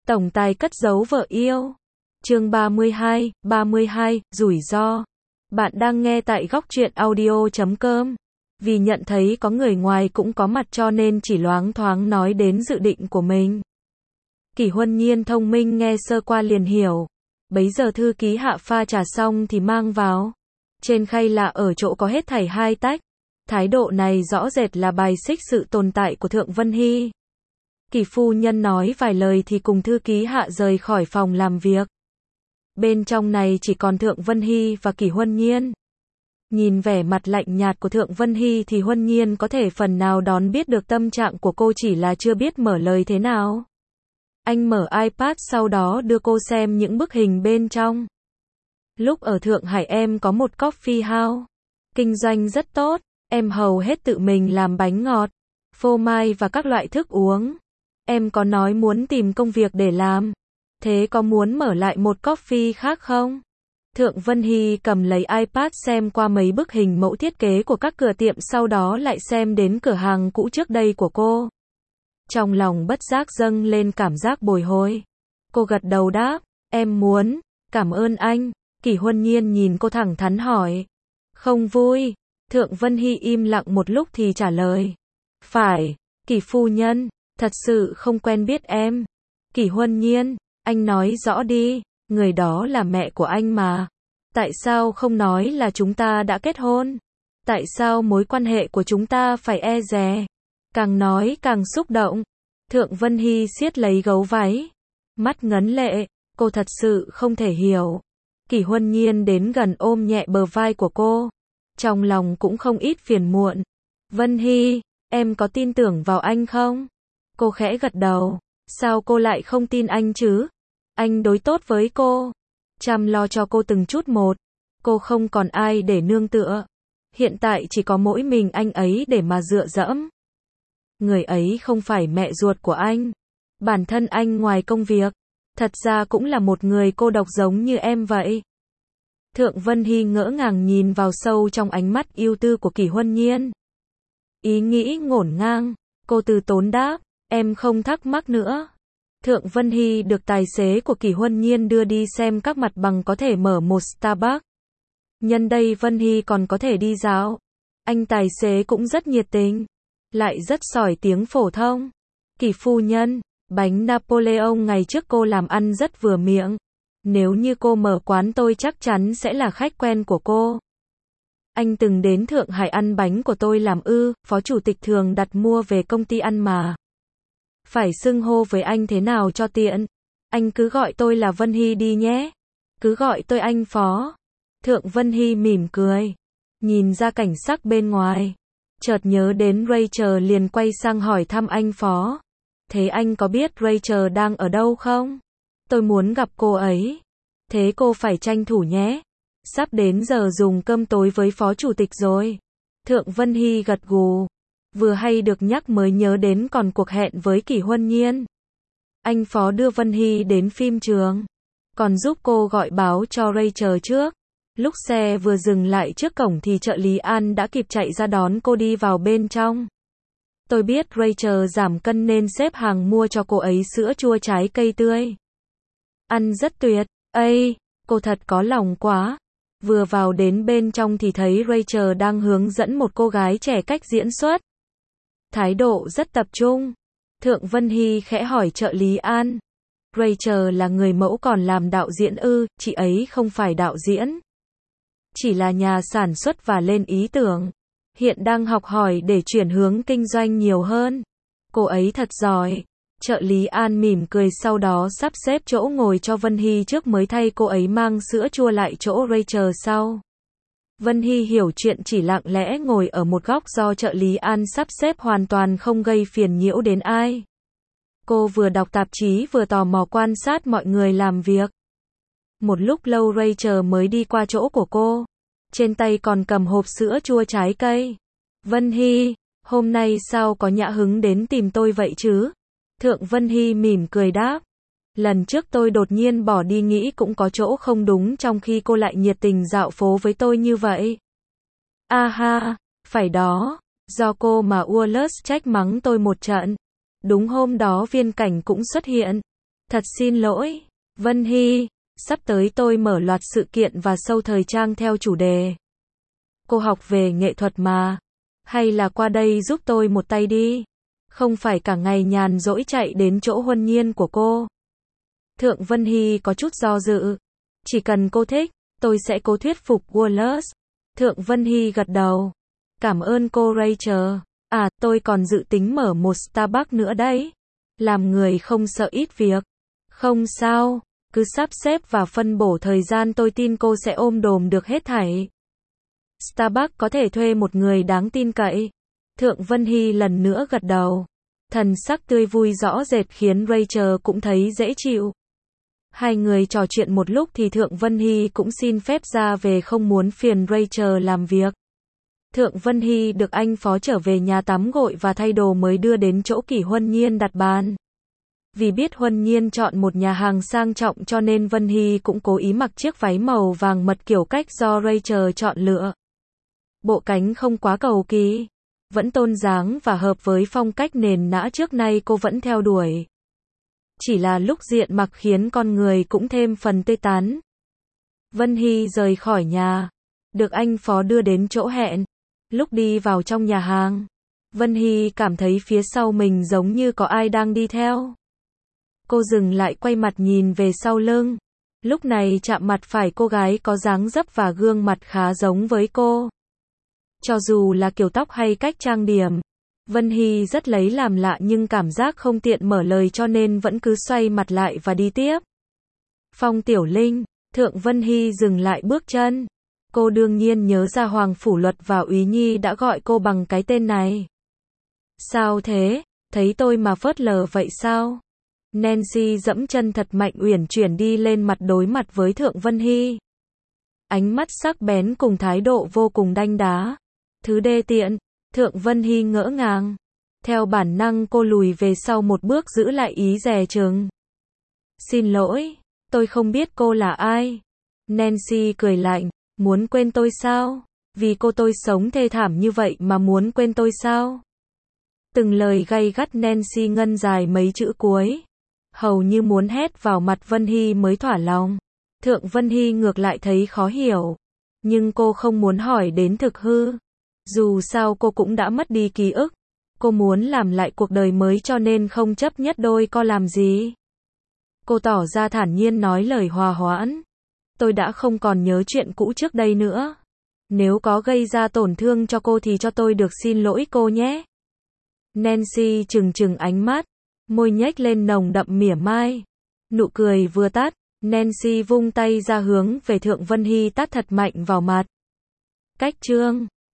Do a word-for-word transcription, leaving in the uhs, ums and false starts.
Tổng tài cất giấu vợ yêu. Chương ba mươi hai, ba mươi hai, rủi ro. Bạn đang nghe tại góc truyện audio chấm com. Vì nhận thấy có người ngoài cũng có mặt cho nên chỉ loáng thoáng nói đến dự định của mình. Kỷ Huân Nhiên thông minh nghe sơ qua liền hiểu. Bấy giờ thư ký Hạ pha trà xong thì mang vào. Trên khay là ở chỗ có hết thảy hai tách. Thái độ này rõ rệt là bài xích sự tồn tại của Thượng Vân Hy. Kỷ phu nhân nói vài lời thì cùng thư ký Hạ rời khỏi phòng làm việc. Bên trong này chỉ còn Thượng Vân Hy và Kỷ Huân Nhiên. Nhìn vẻ mặt lạnh nhạt của Thượng Vân Hy thì Huân Nhiên có thể phần nào đón biết được tâm trạng của cô, chỉ là chưa biết mở lời thế nào. Anh mở iPad sau đó đưa cô xem những bức hình bên trong. Lúc ở Thượng Hải em có một coffee house. Kinh doanh rất tốt, em hầu hết tự mình làm bánh ngọt, phô mai và các loại thức uống. Em có nói muốn tìm công việc để làm. Thế có muốn mở lại một coffee khác không? Thượng Vân Hy cầm lấy iPad xem qua mấy bức hình mẫu thiết kế của các cửa tiệm, sau đó lại xem đến cửa hàng cũ trước đây của cô. Trong lòng bất giác dâng lên cảm giác bồi hồi. Cô gật đầu đáp, em muốn, cảm ơn anh. Kỷ Huân Nhiên nhìn cô thẳng thắn hỏi. Không vui. Thượng Vân Hy im lặng một lúc thì trả lời. Phải, Kỷ phu nhân, thật sự không quen biết em. Kỷ Huân Nhiên, anh nói rõ đi, người đó là mẹ của anh mà. Tại sao không nói là chúng ta đã kết hôn? Tại sao mối quan hệ của chúng ta phải e dè? Càng nói càng xúc động. Thượng Vân Hy siết lấy gấu váy. Mắt ngấn lệ, cô thật sự không thể hiểu. Kỷ Huân Nhiên đến gần ôm nhẹ bờ vai của cô. Trong lòng cũng không ít phiền muộn. Vân Hy, em có tin tưởng vào anh không? Cô khẽ gật đầu. Sao cô lại không tin anh chứ? Anh đối tốt với cô, chăm lo cho cô từng chút một. Cô không còn ai để nương tựa. Hiện tại chỉ có mỗi mình anh ấy để mà dựa dẫm. Người ấy không phải mẹ ruột của anh. Bản thân anh ngoài công việc, thật ra cũng là một người cô độc giống như em vậy. Thượng Vân Hy ngỡ ngàng nhìn vào sâu trong ánh mắt yêu tư của Kỷ Huân Nhiên. Ý nghĩ ngổn ngang, cô từ tốn đáp, em không thắc mắc nữa. Thượng Vân Hy được tài xế của Kỷ Huân Nhiên đưa đi xem các mặt bằng có thể mở một Starbucks. Nhân đây Vân Hy còn có thể đi dạo. Anh tài xế cũng rất nhiệt tình, lại rất giỏi tiếng phổ thông. Kỷ phu nhân, bánh Napoleon ngày trước cô làm ăn rất vừa miệng. Nếu như cô mở quán tôi chắc chắn sẽ là khách quen của cô. Anh từng đến Thượng Hải ăn bánh của tôi làm ư? Phó chủ tịch thường đặt mua về công ty ăn mà. Phải xưng hô với anh thế nào cho tiện? Anh cứ gọi tôi là Vân Hy đi nhé. Cứ gọi tôi anh Phó. Thượng Vân Hy mỉm cười, nhìn ra cảnh sắc bên ngoài. Chợt nhớ đến Rachel liền quay sang hỏi thăm anh Phó. Thế anh có biết Rachel đang ở đâu không? Tôi muốn gặp cô ấy. Thế cô phải tranh thủ nhé. Sắp đến giờ dùng cơm tối với Phó Chủ tịch rồi. Thượng Vân Hy gật gù. Vừa hay được nhắc mới nhớ đến còn cuộc hẹn với Kỷ Huân Nhiên. Anh Phó đưa Vân Hy đến phim trường, còn giúp cô gọi báo cho Rachel trước. Lúc xe vừa dừng lại trước cổng thì trợ lý An đã kịp chạy ra đón cô đi vào bên trong. Tôi biết Rachel giảm cân nên xếp hàng mua cho cô ấy sữa chua trái cây tươi. Ăn rất tuyệt. Ây, cô thật có lòng quá. Vừa vào đến bên trong thì thấy Rachel đang hướng dẫn một cô gái trẻ cách diễn xuất. Thái độ rất tập trung. Thượng Vân Hy khẽ hỏi trợ lý An. Rachel là người mẫu còn làm đạo diễn ư? Chị ấy không phải đạo diễn. Chỉ là nhà sản xuất và lên ý tưởng. Hiện đang học hỏi để chuyển hướng kinh doanh nhiều hơn. Cô ấy thật giỏi. Trợ lý An mỉm cười sau đó sắp xếp chỗ ngồi cho Vân Hy trước mới thay cô ấy mang sữa chua lại chỗ Rachel sau. Vân Hy hiểu chuyện chỉ lặng lẽ ngồi ở một góc do trợ lý An sắp xếp hoàn toàn không gây phiền nhiễu đến ai. Cô vừa đọc tạp chí vừa tò mò quan sát mọi người làm việc. Một lúc lâu Rachel mới đi qua chỗ của cô. Trên tay còn cầm hộp sữa chua trái cây. Vân Hy, hôm nay sao có nhã hứng đến tìm tôi vậy chứ? Thượng Vân Hy mỉm cười đáp. Lần trước tôi đột nhiên bỏ đi nghĩ cũng có chỗ không đúng trong khi cô lại nhiệt tình dạo phố với tôi như vậy. A ha, phải đó, do cô mà Wallace trách mắng tôi một trận. Đúng hôm đó Viên Cảnh cũng xuất hiện. Thật xin lỗi, Vân Hy, sắp tới tôi mở loạt sự kiện và show thời trang theo chủ đề. Cô học về nghệ thuật mà. Hay là qua đây giúp tôi một tay đi. Không phải cả ngày nhàn rỗi chạy đến chỗ Huân Nhiên của cô. Thượng Vân Hy có chút do dự. Chỉ cần cô thích, tôi sẽ cố thuyết phục Wallace. Thượng Vân Hy gật đầu. Cảm ơn cô Rachel. À, tôi còn dự tính mở một Starbucks nữa đấy. Làm người không sợ ít việc. Không sao, cứ sắp xếp và phân bổ thời gian, tôi tin cô sẽ ôm đồm được hết thảy. Starbucks có thể thuê một người đáng tin cậy. Thượng Vân Hy lần nữa gật đầu. Thần sắc tươi vui rõ rệt khiến Rachel cũng thấy dễ chịu. Hai người trò chuyện một lúc thì Thượng Vân Hy cũng xin phép ra về, không muốn phiền Rachel làm việc. Thượng Vân Hy được anh phó trở về nhà tắm gội và thay đồ mới đưa đến chỗ Kỷ Huân Nhiên đặt bàn. Vì biết Huân Nhiên chọn một nhà hàng sang trọng cho nên Vân Hy cũng cố ý mặc chiếc váy màu vàng mật kiểu cách do Rachel chọn lựa. Bộ cánh không quá cầu kỳ, vẫn tôn dáng và hợp với phong cách nền nã trước nay cô vẫn theo đuổi. Chỉ là lúc diện mặc khiến con người cũng thêm phần tươi tắn. Vân Hy rời khỏi nhà, được anh phó đưa đến chỗ hẹn. Lúc đi vào trong nhà hàng, Vân Hy cảm thấy phía sau mình giống như có ai đang đi theo. Cô dừng lại, quay mặt nhìn về sau lưng. Lúc này chạm mặt phải cô gái có dáng dấp và gương mặt khá giống với cô. Cho dù là kiểu tóc hay cách trang điểm, Vân Hy rất lấy làm lạ nhưng cảm giác không tiện mở lời cho nên vẫn cứ xoay mặt lại và đi tiếp. Phong Tiểu Linh, Thượng Vân Hy dừng lại bước chân. Cô đương nhiên nhớ ra Hoàng Phủ Luật và Úy Nhi đã gọi cô bằng cái tên này. Sao thế, thấy tôi mà phớt lờ vậy sao? Nancy dẫm chân thật mạnh uyển chuyển đi lên mặt đối mặt với Thượng Vân Hy. Ánh mắt sắc bén cùng thái độ vô cùng đanh đá. Thứ đê tiện, Thượng Vân Hy ngỡ ngàng. Theo bản năng cô lùi về sau một bước giữ lại ý dè chừng. Xin lỗi, tôi không biết cô là ai. Nancy cười lạnh, muốn quên tôi sao? Vì cô tôi sống thê thảm như vậy mà muốn quên tôi sao? Từng lời gay gắt Nancy ngân dài mấy chữ cuối. Hầu như muốn hét vào mặt Vân Hy mới thỏa lòng. Thượng Vân Hy ngược lại thấy khó hiểu. Nhưng cô không muốn hỏi đến thực hư. Dù sao cô cũng đã mất đi ký ức. Cô muốn làm lại cuộc đời mới cho nên không chấp nhất đôi co làm gì. Cô tỏ ra thản nhiên nói lời hòa hoãn. Tôi đã không còn nhớ chuyện cũ trước đây nữa. Nếu có gây ra tổn thương cho cô thì cho tôi được xin lỗi cô nhé. Nancy trừng trừng ánh mắt. Môi nhếch lên nồng đậm mỉa mai. Nụ cười vừa tắt, Nancy vung tay ra hướng về Thượng Vân Hy tát thật mạnh vào mặt. Cách chương